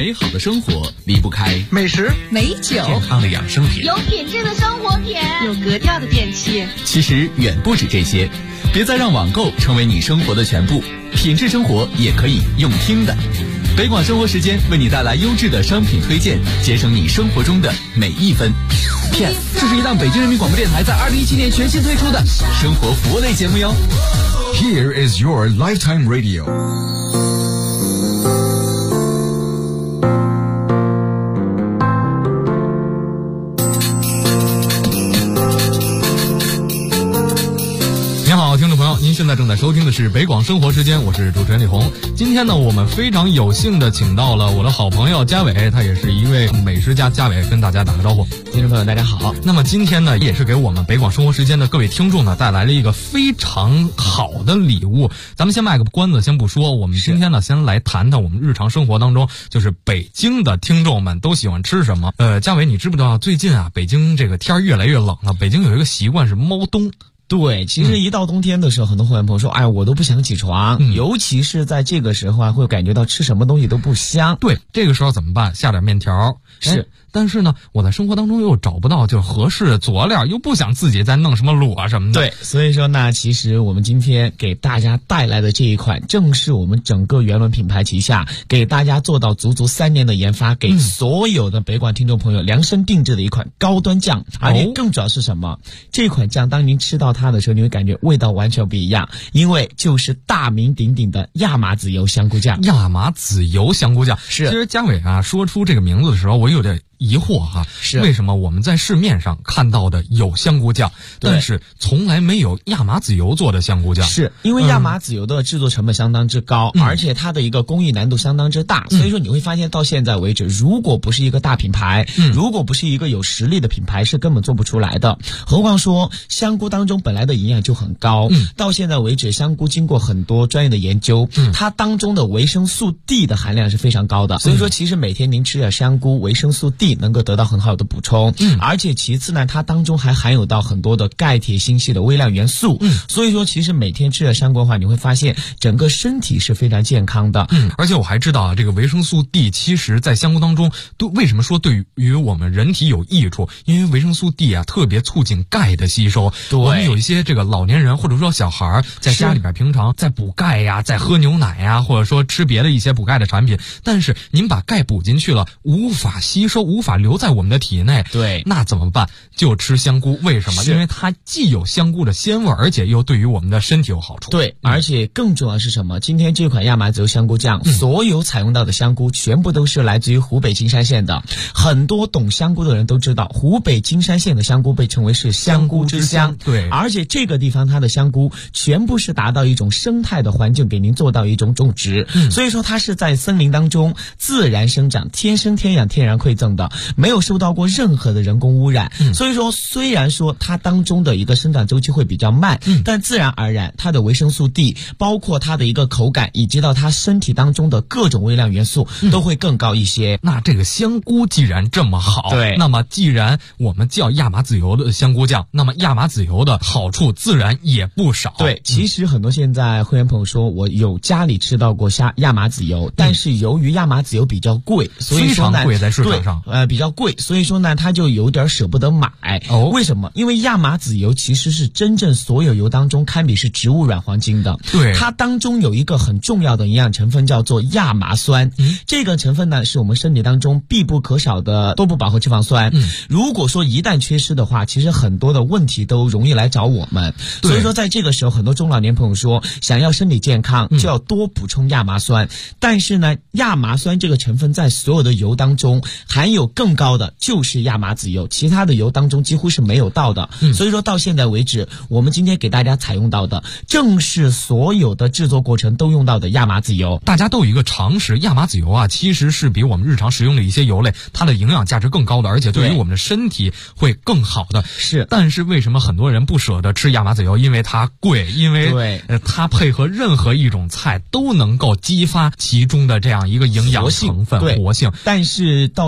美好的生活离不开美食、 美酒、 健康的养生品、 有品质的生活品、 有格调的电器。 其实远不止这些，别再让网购成为你生活的全部，品质生活也可以用听的。北广生活时间为你带来优质的商品推荐，节省你生活中的每一分。PS， 这是一档北京人民广播电台在2017年全新推出的生活服务类节目哟。 Here is your lifetime radio。 听众朋友，您现在正在收听的是北广生活时间，我是主持人李红。今天呢，我们非常有幸的请到了我的好朋友嘉伟，他也是一位美食家。嘉伟跟大家打个招呼。 听众朋友大家好。 那么今天呢，也是给我们北广生活时间的各位听众呢带来了一个非常好的礼物。咱们先卖个关子，先不说，我们今天呢先来谈谈我们日常生活当中，就是北京的听众们都喜欢吃什么。嘉伟，你知不知道最近啊，北京这个天越来越冷了，北京有一个习惯是猫冬。 对，其实一到冬天的时候，很多会员朋友说，哎，我都不想起床，尤其是在这个时候啊，会感觉到吃什么东西都不香。 对，这个时候怎么办？下点面条。 是， 但是呢，我在生活当中又找不到就合适的佐料，又不想自己再弄什么卤啊什么的。 对，所以说呢，其实我们今天给大家带来的这一款，正是我们整个原轮品牌旗下给大家做到足足3年的研发，给所有的北广听众朋友量身定制的一款高端酱。而且更主要是什么？这款酱当您吃到它的时候，你会感觉味道完全不一样，因为就是大名鼎鼎的亚麻籽油香菇酱。 亚麻籽油香菇酱是。 其实嘉伟啊说出这个名字的时候，我有点疑惑哈， 是为什么我们在市面上看到的有香菇酱，但是从来没有亚麻籽油做的香菇酱？ 是因为亚麻籽油的制作成本相当之高，而且它的一个工艺难度相当之大，所以说你会发现到现在为止，如果不是一个大品牌，如果不是一个有实力的品牌，是根本做不出来的。何况说香菇当中本来的营养就很高，到现在为止，香菇经过很多专业的研究，它当中的维生素 D 的含量是非常高的，所以说其实每天您吃点香菇，维生素 D能够得到很好的补充，而且其次呢，它当中还含有到很多的钙、铁、锌、硒的微量元素，所以说其实每天吃点香菇的话，你会发现整个身体是非常健康的。 而且我还知道啊，这个维生素 D 其实在香菇当中为什么说对于我们人体有益处？因为维生素 D 啊特别促进钙的吸收。 对， 我们有一些这个老年人或者说小孩在家里边平常在补钙呀，在喝牛奶呀，或者说吃别的一些补钙的产品，但是您把钙补进去了，无法吸收，无法留在我们的体内。 对， 那怎么办？就吃香菇。为什么？因为它既有香菇的鲜味，而且又对于我们的身体有好处。 对，而且更重要是什么？今天这款亚麻籽油香菇酱，所有采用到的香菇全部都是来自于湖北金山县的。很多懂香菇的人都知道，湖北金山县的香菇被称为是香菇之乡。 对， 而且这个地方它的香菇全部是达到一种生态的环境，给您做到一种种植，所以说它是在森林当中自然生长，天生天养，天然馈赠的，没有受到过任何的人工污染。所以说虽然说它当中的一个生长周期会比较慢，但自然而然它的维生素 D， 包括它的一个口感，以及到它身体当中的各种微量元素都会更高一些。 那这个香菇既然这么好， 对， 那么既然我们叫亚麻籽油的香菇酱，那么亚麻籽油的好处自然也不少。 对，其实很多现在会员朋友说，我有家里吃到过亚麻籽油，但是由于亚麻籽油比较贵，所以说呢， 非常贵，在市场上比较贵，所以说呢，他就有点舍不得买。为什么？因为亚麻籽油其实是真正所有油当中堪比是植物软黄金的。 对， 它当中有一个很重要的营养成分叫做亚麻酸，这个成分呢是我们身体当中必不可少的多不饱和脂肪酸。如果说一旦缺失的话，其实很多的问题都容易来找我们。所以说在这个时候，很多中老年朋友说，想要身体健康就要多补充亚麻酸。但是呢，亚麻酸这个成分在所有的油当中含有更高的就是亚麻籽油，其他的油当中几乎是没有到的。所以说到现在为止，我们今天给大家采用到的正是所有的制作过程都用到的亚麻籽油。 大家都有一个常识，亚麻籽油啊其实是比我们日常食用的一些油类它的营养价值更高的，而且对于我们的身体会更好的。 是， 但是为什么很多人不舍得吃亚麻籽油？因为它贵，因为它配合任何一种菜都能够激发其中的这样一个营养成分活性。 但是到现在为止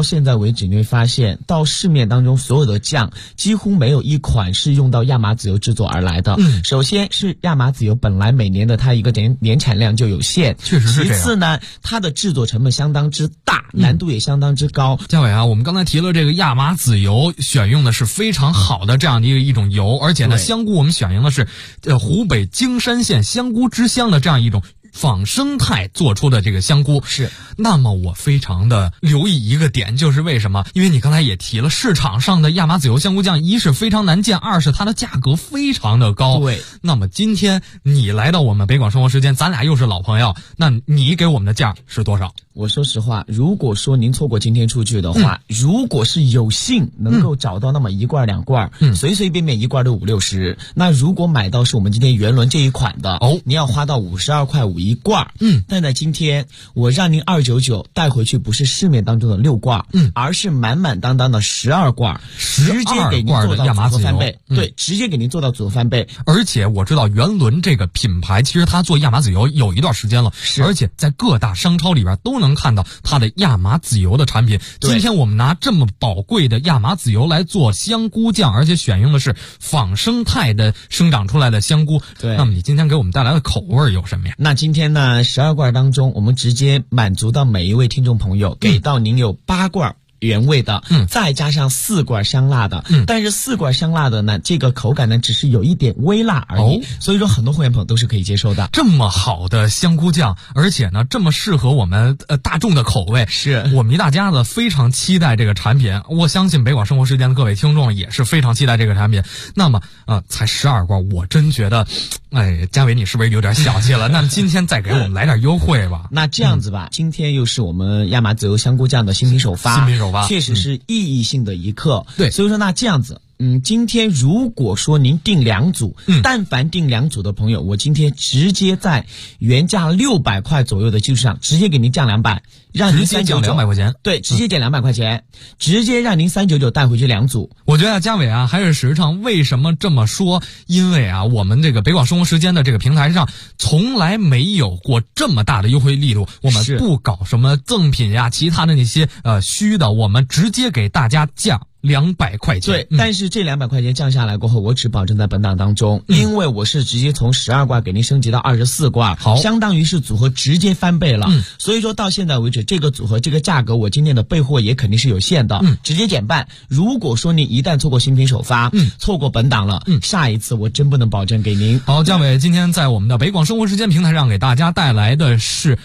为止，你会发现到市面当中所有的酱几乎没有一款是用到亚麻籽油制作而来的。首先是亚麻籽油本来每年的它一个年产量就有限， 确实是这样。 其次呢，它的制作成本相当之大，难度也相当之高。 嘉伟啊，我们刚才提了这个亚麻籽油，选用的是非常好的这样的一种油，而且呢，香菇我们选用的是湖北荆山县香菇之乡的这样一种仿生态做出的这个香菇。 是， 那么我非常的留意一个点，就是为什么？因为你刚才也提了，市场上的亚麻籽油香菇酱，一是非常难见，二是它的价格非常的高。 对。 那么今天你来到我们北广生活时间，咱俩又是老朋友，那你给我们的价是多少？ 我说实话，如果说您错过今天出去的话，如果是有幸能够找到那么一罐两罐，随随便便一罐都50-60，那如果买到是我们今天原轮这一款的，你要花到52块5一罐。但在今天我让您299带回去，不是市面当中的6罐，而是满满当当的12罐，直接给您做到组合翻倍。对，直接给您做到组合翻倍。 而且我知道原轮这个品牌，其实它做亚麻籽油有一段时间了，而且在各大商超里边都能看到它的亚麻籽油的产品。今天我们拿这么宝贵的亚麻籽油来做香菇酱，而且选用的是仿生态的生长出来的香菇。 对， 那么你今天给我们带来的口味有什么呀？ 那今天呢，12罐当中，我们直接满足到每一位听众朋友，给到您有8罐原味的，再加上4罐香辣的，但是4罐香辣的呢，这个口感呢只是有一点微辣而已，所以说很多会员朋友都是可以接受的。 这么好的香菇酱，而且呢这么适合我们大众的口味， 是我们一大家子非常期待这个产品。我相信北广生活时间的各位听众也是非常期待这个产品。那么才12罐，我真觉得，嘉伟你是不是有点小气了？那么今天再给我们来点优惠吧。 那这样子吧，今天又是我们亚麻籽油香菇酱的新品首发，确实是意义性的一刻。 对， 所以说那这样子，今天如果说您订2组，但凡订2组的朋友，我今天直接在原价600块左右的基础上，直接给您降200，让您直接降200块钱。 对，直接减200块钱，直接让您399带回去2组。 我觉得嘉伟啊还是实诚。为什么这么说？因为啊，我们这个北广生活时间的这个平台上，从来没有过这么大的优惠力度。我们不搞什么赠品呀，其他的那些虚的，我们直接给大家降200块钱。 对，但是这200块钱降下来过后，我只保证在本档当中，因为我是直接从12罐给您升级到24罐， 好， 相当于是组合直接翻倍了。所以说到现在为止，这个组合这个价格，我今天的备货也肯定是有限的，直接减半。如果说您一旦错过新品首发，错过本档了，下一次我真不能保证给您。 好，嘉伟今天在我们的北广生活时间平台上给大家带来的是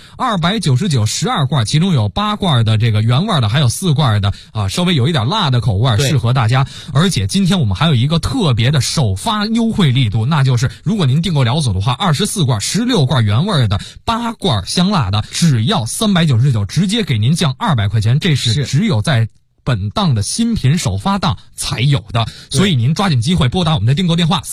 299 12罐，其中有8罐的这个原味的，还有4罐的稍微有一点辣的口味，适合大家。而且今天我们还有一个特别的首发优惠力度，那就是如果您订购2组的话，24罐、16罐原味的、8罐香辣的，只要399，直接给您降200块钱。这是只有在本档的新品首发档才有的，所以您抓紧机会拨打我们的订购电话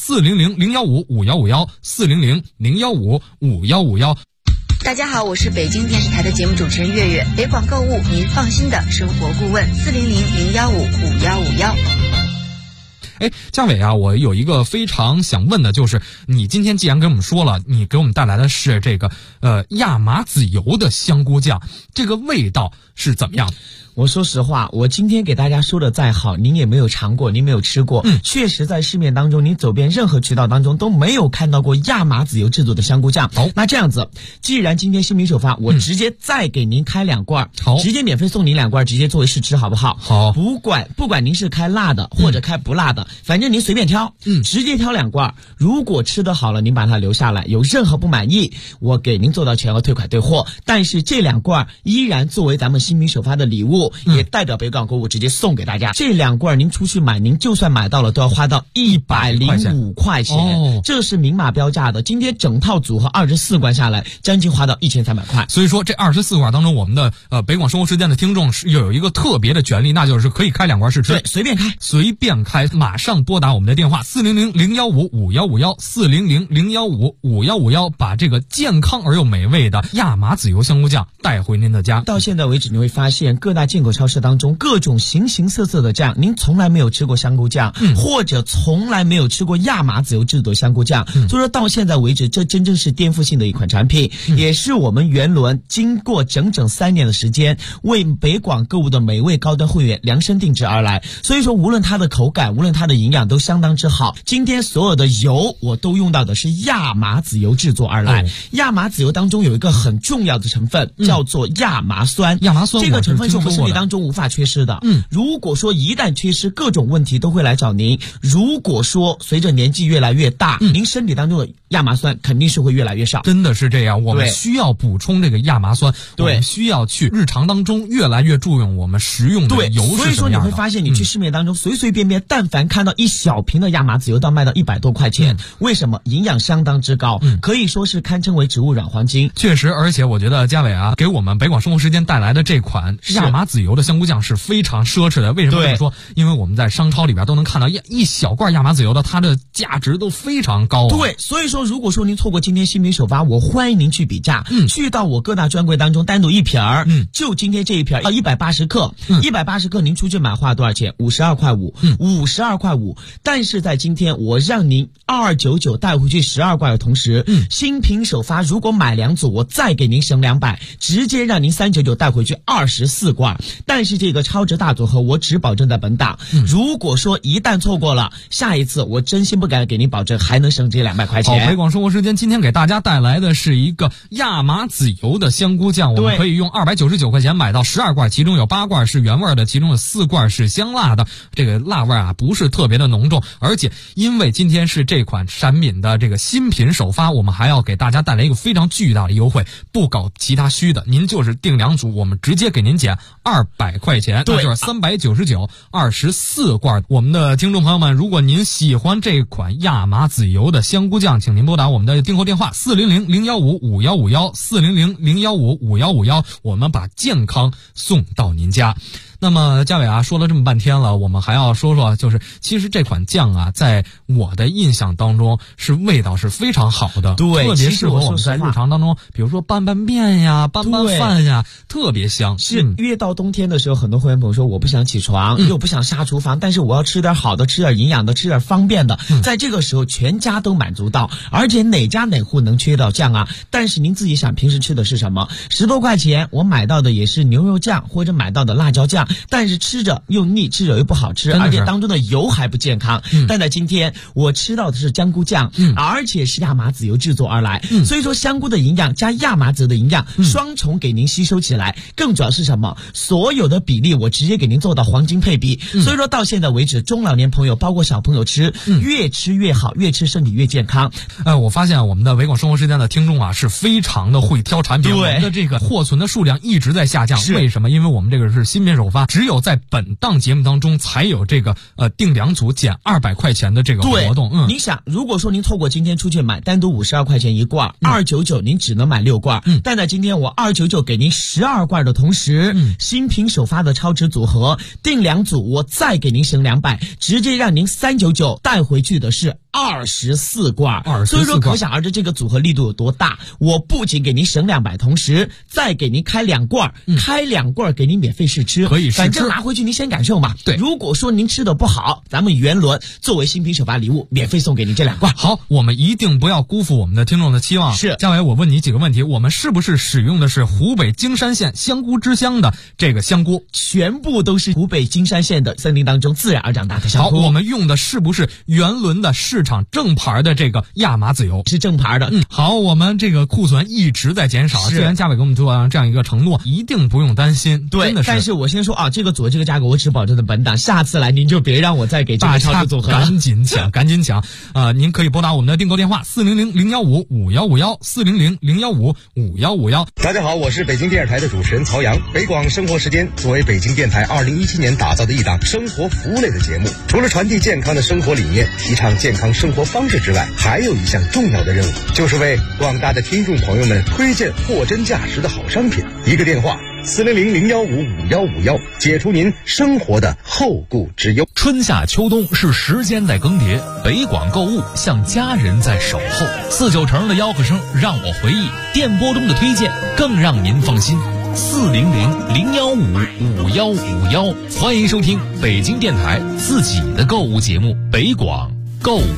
400-015-5151，400-015-5151。 大家好，我是北京电视台的节目主持人月月，北广购物您放心的生活顾问，400-015-5151。 嘉伟啊，我有一个非常想问的，就是你今天既然给我们说了，你给我们带来的是这个亚麻籽油的香菇酱，这个味道是怎么样的？ 我说实话，我今天给大家说的再好，您也没有尝过，您没有吃过。确实在市面当中，你走遍任何渠道当中都没有看到过亚麻籽油制作的香菇酱。那这样子，既然今天新品首发，我直接再给您开2罐，直接免费送您2罐，直接作为试吃，好不好？ 好， 不管您是开辣的或者开不辣的，反正您随便挑，直接挑2罐。如果吃得好了，您把它留下来，有任何不满意，我给您做到全额退款退货。但是这2罐依然作为咱们新品首发的礼物。也代表北港购物直接送给大家。这2罐您出去买，您就算买到了都要花到105块钱，这是明码标价的。今天整套组合24罐下来，将近花到1300块。 所以说这24罐当中，我们的北广生活时间的听众是有一个特别的权利，那就是可以开2罐试吃， 对，随便开， 马上拨打我们的电话400-015-5151，400-015-5151，把这个健康而又美味的亚麻籽油香菇酱带回您的家。 到现在为止，你会发现各大健进口超市当中各种形形色色的酱，您从来没有吃过香菇酱，或者从来没有吃过亚麻籽油制作香菇酱，所以说到现在为止，这真正是颠覆性的一款产品，也是我们元伦经过整整3年的时间，为北广购物的每位高端会员量身定制而来。所以说，无论它的口感，无论它的营养都相当之好。今天所有的油我都用到的是亚麻籽油制作而来。亚麻籽油当中有一个很重要的成分，叫做亚麻酸。 亚麻酸这个成分是我们身体当中无法缺失的。如果说一旦缺失，各种问题都会来找您。如果说随着年纪越来越大，您身体当中的亚麻酸肯定是会越来越少。 真的是这样，我们需要补充这个亚麻酸，我们需要去日常当中越来越注重我们食用的油是什么样的。 所以说你会发现，你去市面当中随随便便，但凡看到一小瓶的亚麻籽油，到卖到100多块钱。为什么？营养相当之高，可以说是堪称为植物软黄金。 确实，而且我觉得嘉伟啊，给我们北广生活时间带来的这款亚麻籽油的香菇酱是非常奢侈的。为什么这么说？因为我们在商超里边都能看到一小罐亚麻籽油的，它的价值都非常高。 对，所以说如果说您错过今天新品首发，我欢迎您去比价，去到我各大专柜当中单独一瓶儿，就今天这一瓶180克，180克您出去买花多少钱？52块5，52块5。但是在今天我让您2299带回去12罐的同时，新品首发如果买2组，我再给您省200，直接让您399带回去24罐。但是这个超值大组合我只保证在本档，如果说一旦错过了，下一次我真心不敢给您保证还能省这200块钱。 好，北广生活时间今天给大家带来的是一个亚麻籽油的香菇酱，我们可以用299块钱买到12罐，其中有8罐是原味的，其中有4罐是香辣的。这个辣味啊不是特别的浓重，而且因为今天是这款产品的这个新品首发，我们还要给大家带来一个非常巨大的优惠，不搞其他虚的，您就是订2组，我们直接给您减200块钱，那就是399 24罐。我们的听众朋友们，如果您喜欢这款亚麻籽油的香菇酱，请您拨打我们的订购电话400-015-5151 400-015-5151，我们把健康送到您家。那么嘉伟啊，说了这么半天了，我们还要说说，就是其实这款酱啊，在我的印象当中是味道是非常好的， 对， 特别适合我们在日常当中，比如说拌拌面呀、拌拌饭呀，特别香。 是越到冬天的时候，很多会员朋友说我不想起床，又不想下厨房，但是我要吃点好的，吃点营养的，吃点方便的，在这个时候全家都满足到，而且哪家哪户能缺到酱啊？但是您自己想，平时吃的是什么？10多块钱我买到的也是牛肉酱或者买到的辣椒酱。但是吃着又腻，吃着又不好吃，而且当中的油还不健康。但在今天我吃到的是香菇酱，而且是亚麻籽油制作而来，所以说香菇的营养加亚麻籽的营养双重给您吸收起来。更主要是什么？所有的比例我直接给您做到黄金配比。所以说到现在为止，中老年朋友包括小朋友吃，越吃越好，越吃身体越健康。 我发现我们的北广生活时间的听众啊是非常的会挑产品，我们的这个货存的数量一直在下降。为什么？因为我们这个是新品首发，只有在本档节目当中才有这个订2组减200块钱的这个活动。 您想，如果说您错过今天出去买单独52块钱一罐，299您只能买6罐，但在今天我299给您12罐的同时，新品首发的超值组合订2组，我再给您省200，直接让您399带回去的是24罐。所以说可想而知这个组合力度有多大。我不仅给您省200，同时再给您开2罐，开2罐给您免费试吃， 可以试吃， 反正拿回去您先感受嘛。 对， 如果说您吃的不好，咱们元伦作为新品首发礼物，免费送给您这2罐。 好，我们一定不要辜负我们的听众的期望。 是， 嘉伟，我问你几个问题：我们是不是使用的是湖北荆山县香菇之乡的这个香菇？ 全部都是湖北荆山县的森林当中自然而长大的香菇。 好，我们用的是不是元伦的市场正牌的这个亚麻籽油？ 是正牌的。 好，我们这个库存一直在减少。既然嘉伟给我们做这样一个承诺，一定不用担心。 对， 真的是。 但是我先说啊，这个组合这个价格我只保证的本档，下次来您就别让我再给这个超值组合了。 赶紧抢，赶紧抢！您可以拨打我们的订购电话400-015-5151 400-015-5151。 大家好，我是北京电视台的主持人曹阳。北广生活时间作为北京电台2017年打造的一档生活服务类的节目，除了传递健康的生活理念，提倡健康生活方式之外，还有一项重要的任务，就是为广大的听众朋友们推荐货真价实的好商品。一个电话400-015-5151，解除您生活的后顾之忧。 春夏秋冬是时间在更迭，北广购物像家人在守候。49成的吆喝声让我回忆，电波中的推荐更让您放心。 400-015-5151。欢迎收听北京电台自己的购物节目《北广购物》。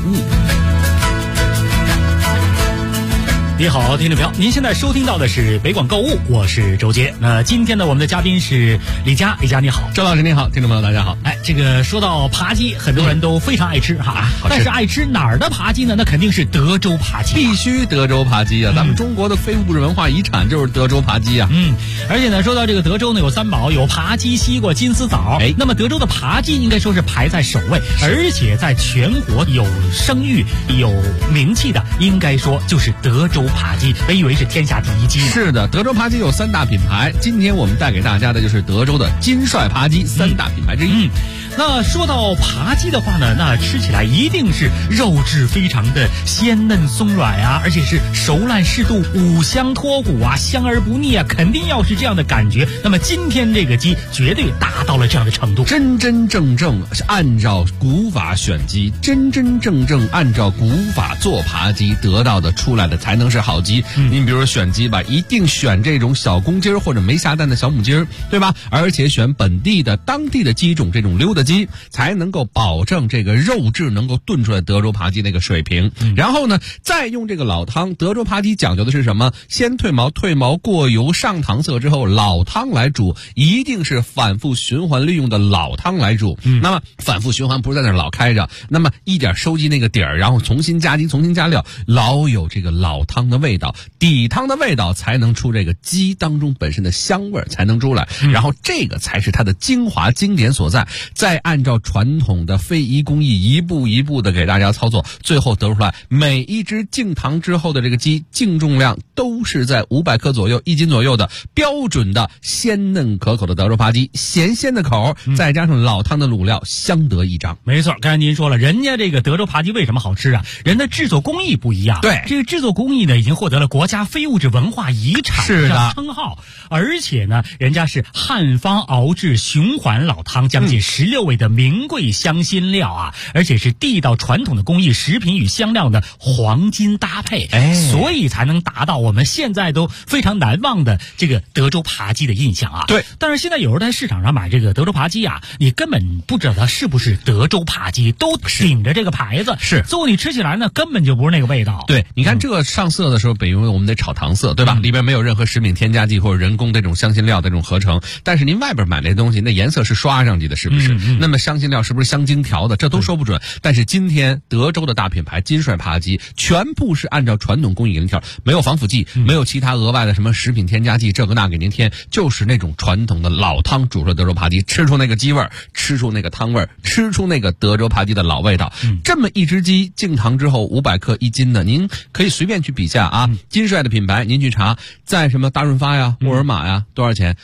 你好，听众朋友，您现在收听到的是北广购物，我是周杰。那今天呢，我们的嘉宾是李佳，李佳你好。 周老师你好，听众朋友大家好。 这个说到扒鸡，很多人都非常爱吃哈，但是爱吃哪儿的扒鸡呢？那肯定是德州扒鸡， 必须德州扒鸡啊！咱们中国的非物质文化遗产就是德州扒鸡啊。 而且呢，说到这个德州呢，有三宝，有扒鸡、西瓜、金丝枣。那么德州的扒鸡应该说是排在首位，而且在全国有声誉、有名气的，应该说就是德州扒鸡，别以为是天下第一鸡。 是的，德州扒鸡有三大品牌，今天我们带给大家的就是德州的金帅扒鸡三大品牌之一。 那说到扒鸡的话呢，那吃起来一定是肉质非常的鲜嫩松软啊，而且是熟烂适度，五香脱骨啊，香而不腻啊，肯定要是这样的感觉。那么今天这个鸡绝对达到了这样的程度， 真真正正按照古法选鸡，真真正正按照古法做扒鸡，得到的出来的才能是好鸡。您比如说选鸡吧，一定选这种小公鸡或者没下蛋的小母鸡，对吧？而且选本地的当地的鸡种，这种溜达鸡才能够保证这个肉质能够炖出来德州扒鸡那个水平。然后呢，再用这个老汤，德州扒鸡讲究的是什么？先退毛，退毛过油上糖色之后，老汤来煮，一定是反复循环利用的老汤来煮。那么反复循环不是在那儿老开着，那么一点收集那个底儿，然后重新加鸡，重新加料，老有这个老汤的味道，底汤的味道才能出这个鸡当中本身的香味才能出来，然后这个才是它的精华经典所在。再按照传统的非遗工艺一步一步的给大家操作，最后得出来每一只净糖之后的这个鸡净重量都是在500克左右，1斤左右的标准的鲜嫩可口的德州扒鸡，咸鲜的口，再加上老汤的卤料，相得益彰。 没错，刚才您说了，人家这个德州扒鸡为什么好吃啊？人的制作工艺不一样。 对， 这个制作工艺呢，已经获得了国家非物质文化遗产的称号，而且呢，人家是汉方熬制循环老汤，将近16味的名贵香辛料啊，而且是地道传统的工艺，食品与香料的黄金搭配，所以才能达到我们现在都非常难忘的这个德州扒鸡的印象啊。 对， 但是现在有人在市场上买这个德州扒鸡啊，你根本不知道它是不是德州扒鸡，都顶着这个牌子， 是， 最后你吃起来呢，根本就不是那个味道。 对，你看这个上色的时候，比如我们得炒糖色，对吧？里边没有任何食品添加剂或者人工这种香辛料的这种合成，但是您外边买那东西，那颜色是刷上去的，是不是？那么香辛料是不是香精调的？这都说不准。但是今天德州的大品牌金帅扒鸡，全部是按照传统工艺给您调，没有防腐剂，没有其他额外的什么食品添加剂，这个那给您添，就是那种传统的老汤煮出的德州扒鸡，吃出那个鸡味儿，吃出那个汤味儿，吃出那个德州扒鸡的老味道。这么一只鸡净糖之后500克1斤的，您可以随便去比价啊。金帅的品牌您去查，在什么大润发呀、沃尔玛呀，多少钱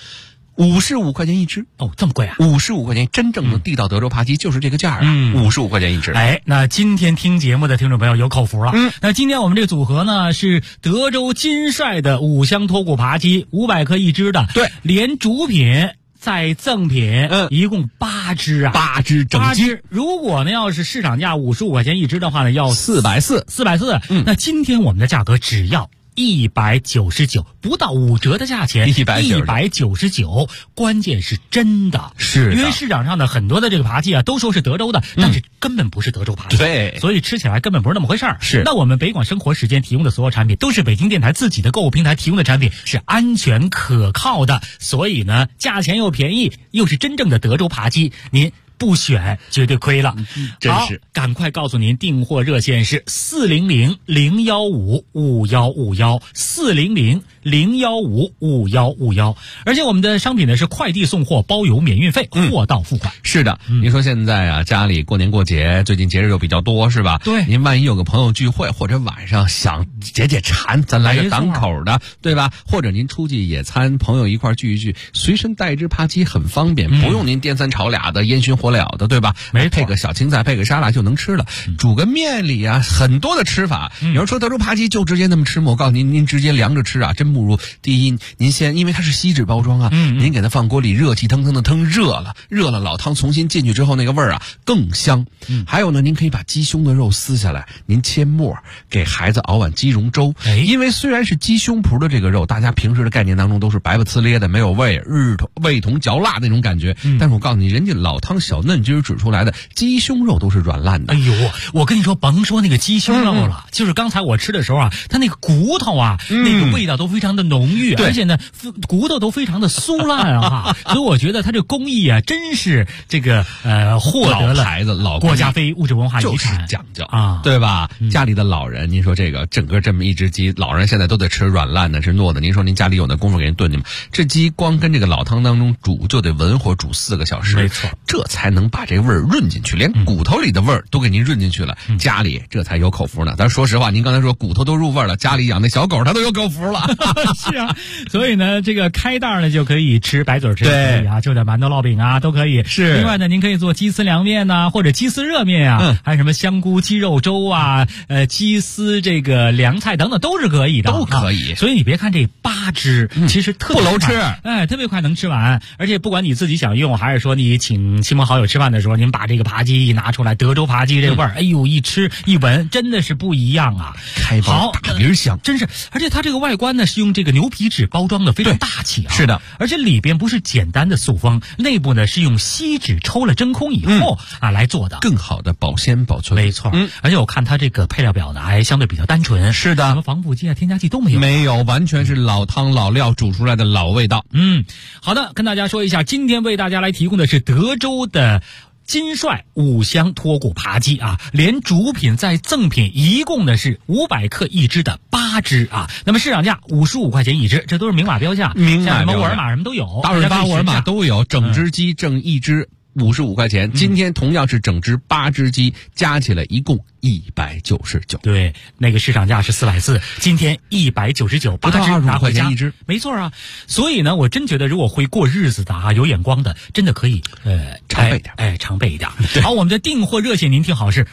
？55块钱一只。 哦，这么贵啊 ！55块钱，真正的地道德州扒鸡就是这个价啊！55块钱一只。 那今天听节目的听众朋友有口福了。那今天我们这个组合呢是德州金帅的五香脱骨扒鸡，500克一只的。 对， 连主品再赠品，一共8只啊 ，8只整鸡。 如果呢要是市场价55块钱一只的话呢，要440。那今天我们的价格只要199，不到5折的价钱，199，关键是真的， 是因为市场上的很多的这个扒鸡啊，都说是德州的，但是根本不是德州扒鸡， 对， 所以吃起来根本不是那么回事儿。 是， 那我们北广生活时间提供的所有产品，都是北京电台自己的购物平台提供的产品，是安全可靠的，所以呢，价钱又便宜，又是真正的德州扒鸡，您不选绝对亏了。 真是， 赶快告诉您，订货热线是400-015-5151，400-015-5151。而且我们的商品呢是快递送货，包邮免运费，货到付款。 是的，您说现在啊，家里过年过节，最近节日又比较多，是吧？ 对， 您万一有个朋友聚会，或者晚上想解解馋，咱来个档口的，对吧？或者您出去野餐，朋友一块聚一聚，随身带一只扒鸡很方便，不用您颠三炒俩的，烟熏火燎的，对吧？ 没配个小青菜，配个沙拉就能吃了。煮个面里啊，很多的吃法。有人说德州扒鸡就直接那么吃吗？我告诉您，您直接凉着吃啊，真母乳，第一，您先因为它是锡纸包装啊，您给它放锅里热气腾腾的腾热了，老汤重新进去之后，那个味儿啊更香。还有呢，您可以把鸡胸的肉撕下来，您切末给孩子熬碗鸡蓉粥。因为虽然是鸡胸脯的这个肉，大家平时的概念当中都是白不呲咧的，没有味同嚼蜡那种感觉。但是我告诉你，人家老汤小嫩汁指出来的鸡胸肉都是软烂的。 哎呦，我跟你说，甭说那个鸡胸肉了，就是刚才我吃的时候啊，它那个骨头啊，那个味道都非常的浓郁，而且呢，骨头都非常的酥烂啊。所以我觉得它这工艺啊，真是这个获得了老牌子老国家非物质文化遗产， 就是讲究啊，对吧？家里的老人，您说这个整个这么一只鸡，老人现在都得吃软烂的，吃糯的。您说您家里有那功夫给人炖去吗？这鸡光跟这个老汤当中煮就得文火煮4个小时， 没错， 这才能把这味儿润进去，连骨头里的味儿都给您润进去了，家里这才有口福呢。咱说实话，您刚才说骨头都入味了，家里养那小狗它都有口福了。 是啊，所以呢，这个开袋呢就可以吃，白嘴吃也可以啊，就点馒头烙饼啊都可以。 是。 另外呢，您可以做鸡丝凉面呐，或者鸡丝热面啊，还有什么香菇鸡肉粥啊，鸡丝这个凉菜等等都是可以的， 都可以。 所以你别看这8只，其实特别不楼吃， 特别快能吃完。而且不管你自己想用，还是说你请亲朋好友吃饭的时候，您把这个扒鸡一拿出来，德州扒鸡这味儿，哎呦，一吃一闻真的是不一样啊！ 开包大鼻香， 真是。而且它这个外观呢是用这个牛皮纸包装的，非常大气啊。 是的， 而且里边不是简单的塑封，内部呢是用锡纸抽了真空以后来做的， 更好的保鲜保存。 没错，而且我看它这个配料表呢还相对比较单纯。 是的， 什么防腐剂啊、添加剂都没有， 没有，完全是老汤老料煮出来的老味道。 好的，跟大家说一下，今天为大家来提供的是德州的金帅5香脱骨扒鸡啊，连主品再赠品，一共呢是500克一只的8只啊。那么市场价55块钱一只，这都是明码标价， 明码标价， 像什么沃尔玛什么都有， 大润发、沃尔玛都有，整只鸡挣一只55块钱。今天同样是整只8只鸡，加起来一共199。 对，那个市场价是440，今天199， 不到25块钱一只， 没错啊。所以呢，我真觉得如果会过日子的啊，有眼光的，真的可以常备点， 常备一点。好，我们的订货热线您听好是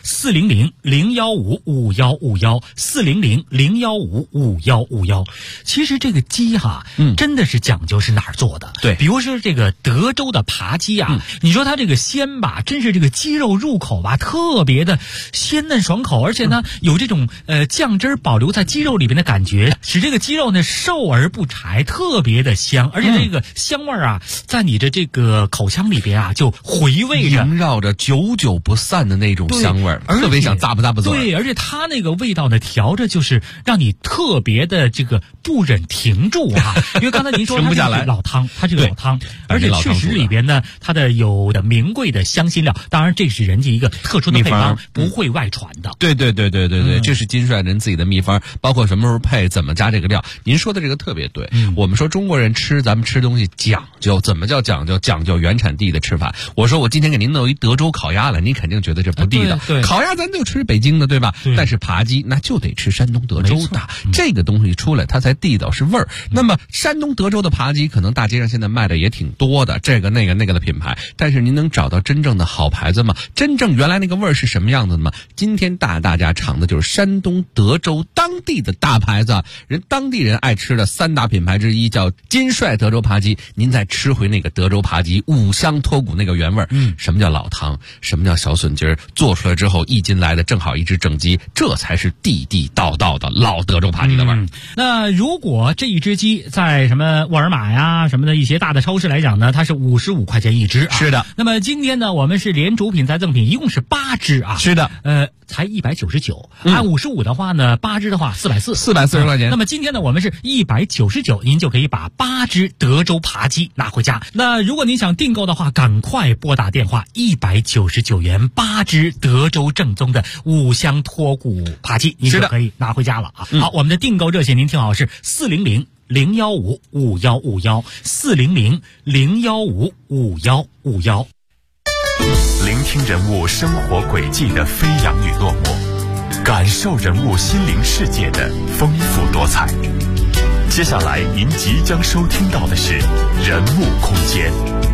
400-015-5151，400-015-5151。其实这个鸡哈，真的是讲究是哪儿做的。 对， 比如说这个德州的扒鸡啊，你说它这个鲜吧，真是这个鸡肉入口吧，特别的鲜嫩爽口，而且呢有这种酱汁保留在鸡肉里边的感觉，使这个鸡肉呢瘦而不柴，特别的香，而且这个香味啊，在你的这个口腔里边啊就回味着， 萦绕着，久久不散的那种香味儿，特别想咂巴嘴。 对，而且它那个味道呢调着就是让你特别的这个不忍停住啊，因为刚才您说它这个老汤，它这个老汤，而且确实里边呢它的有的名贵的香辛料，当然这是人家一个特殊的配方，不会外传的。 对，这是金帅人自己的秘方，包括什么时候配，怎么加这个料。您说的这个特别对。我们说中国人咱们吃东西讲究，怎么叫讲究？讲究原产地的吃法。我说我今天给您弄一德州烤鸭来，您肯定觉得这不地道。 对， 烤鸭咱就吃北京的，对吧？但是扒鸡那就得吃山东德州的，这个东西出来它才地道是味儿。那么山东德州的扒鸡，可能大街上现在卖的也挺多的，这个那个的品牌，但是您能找到真正的好牌子吗？真正原来那个味儿是什么样子的吗？今天大家尝的就是山东德州当地的大牌子，当地人爱吃的3大品牌之一叫金帅德州扒鸡。您再吃回那个德州扒鸡5香脱骨那个原味儿，什么叫老汤，什么叫小笋筋儿，做出来之后1斤来的正好一只整鸡，这才是地地道道的老德州扒鸡的味儿。 那如果这一只鸡在什么沃尔玛呀什么的一些大的超市来讲呢，它是55块钱一只啊。 是的。 那么今天呢，我们是连主品再赠品，一共是8只啊。 是的。 才199，按55的话呢，8只的话 440块钱。 那么今天呢，我们是199，您就可以把8只德州扒鸡拿回家。那如果您想订购的话，赶快拨打电话，199元8只德州正宗的5香脱骨扒鸡，您就可以拿回家了啊。好，我们的订购热线您听好是400-015-5151，400-015-5151。 聆听人物生活轨迹的飞扬与落寞，感受人物心灵世界的丰富多彩。接下来您即将收听到的是人物空间。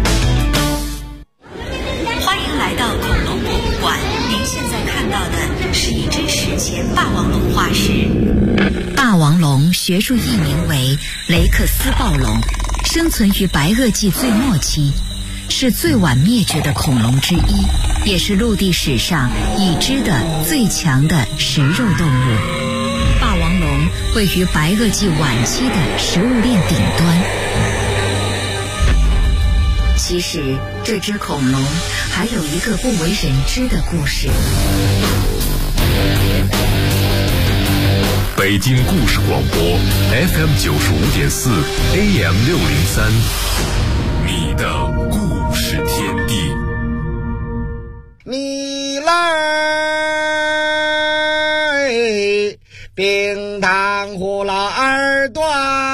欢迎来到恐龙博物馆，您现在看到的是一只史前霸王龙化石。大霸王龙学术译名为雷克斯暴龙，生存于白垩纪最末期，是最晚灭绝的恐龙之一，也是陆地史上已知的最强的食肉动物。霸王龙位于白垩纪晚期的食物链顶端。其实这只恐龙还有一个不为人知的故事。 北京故事广播 FM 95.4 AM 603，你的故事天地。 你来冰糖葫芦二段，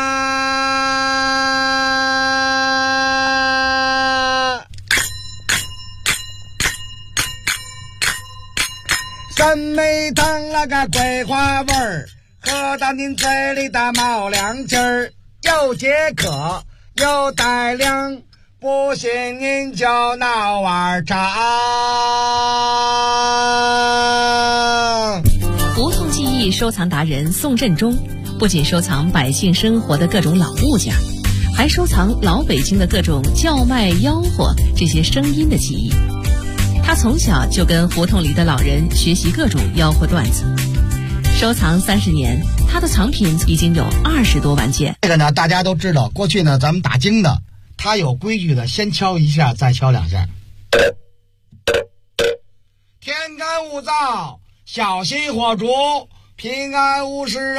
三枚糖那个桂花味儿，喝到您嘴里的冒凉气儿，又解渴又带凉，不信您就闹碗茶。 胡同记忆收藏达人宋振中不仅收藏百姓生活的各种老物件，还收藏老北京的各种叫卖吆喝这些声音的记忆。他从小就跟胡同里的老人学习各种吆喝段子，收藏30年，他的藏品已经有20多万件。 这个呢，大家都知道，过去呢，咱们打更的，他有规矩的，先敲一下，再敲2下。天干物燥，小心火烛，平安无事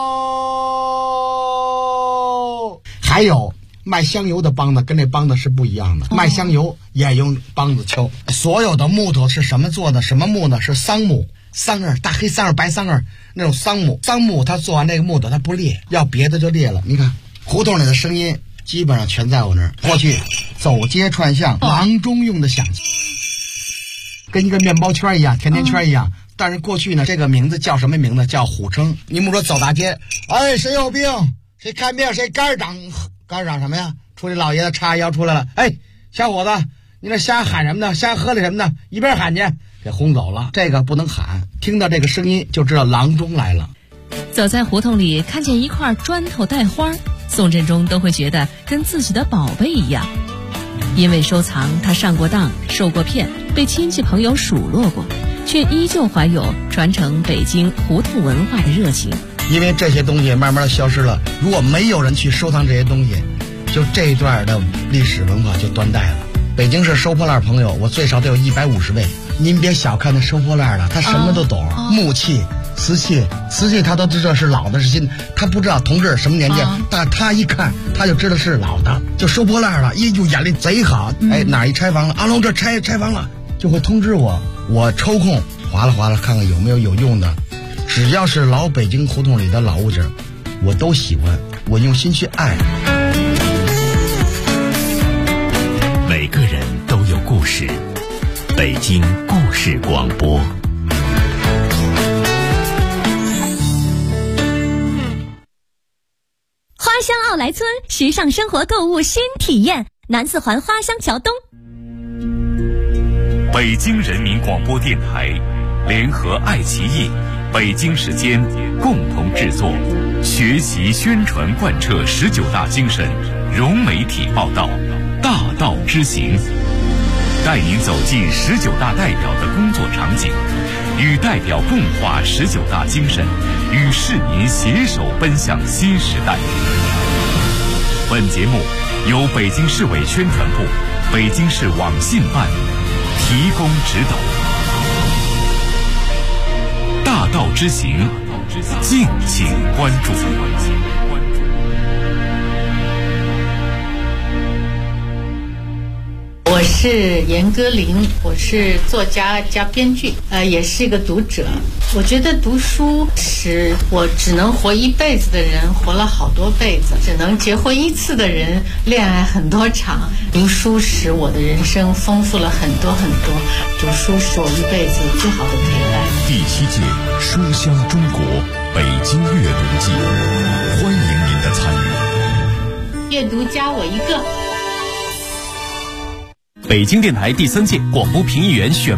哦。还有卖香油的梆子跟这梆子是不一样的，卖香油也用梆子敲。所有的木头是什么做的？什么木呢？是桑木。桑叶，大黑桑叶、白桑叶那种桑木，桑木它做完那个木头它不裂，要别的就裂了。你看胡同里的声音基本上全在我那儿。过去走街串巷，郎中用的响器，跟一个面包圈一样，甜甜圈一样。但是过去呢，这个名字叫什么名字？叫虎称。你们说走大街，哎，谁有病？谁看病？谁肝长什么呀？出去老爷子叉腰出来了，哎，小伙子，你那瞎喊什么呢？瞎喝的什么呢？一边喊去。给轰走了，这个不能喊，听到这个声音就知道郎中来了。 走在胡同里，看见一块砖头带花，宋振中都会觉得跟自己的宝贝一样。因为收藏，他上过当，受过骗，被亲戚朋友数落过，却依旧怀有传承北京胡同文化的热情。 因为这些东西慢慢的消失了，如果没有人去收藏这些东西，就这一段的历史文化就断代了。北京市收破烂朋友，我最少得有150位。您别小看那收破烂的，他什么都懂，木器、瓷器他都知道是老的是新的，他不知道同志什么年纪，但他一看他就知道是老的，就收破烂了，就眼力贼好。哎，哪一拆房了，阿龙这拆房了，就会通知我，我抽空划拉看看有没有用的，只要是老北京胡同里的老物件，我都喜欢，我用心去爱。 每个人都有故事，北京故事广播。 花乡奥莱村时尚生活购物新体验，南四环花乡桥东。 北京人民广播电台联合爱奇艺、北京时间共同制作，学习宣传贯彻19大精神，融媒体报道，大道之行，带您走进19大代表的工作场景，与代表共话19大精神，与市民携手奔向新时代。本节目由北京市委宣传部、北京市网信办提供指导。大道之行，敬请关注。 我是严歌苓，我是作家加编剧，也是一个读者。我觉得读书使我只能活一辈子的人活了好多辈子，只能结婚一次的人恋爱很多场。读书使我的人生丰富了很多很多，读书是我一辈子最好的陪伴。 第7届书香中国北京阅读季，欢迎您的参与。 阅读加我一个。 北京电台第3届广播评议员选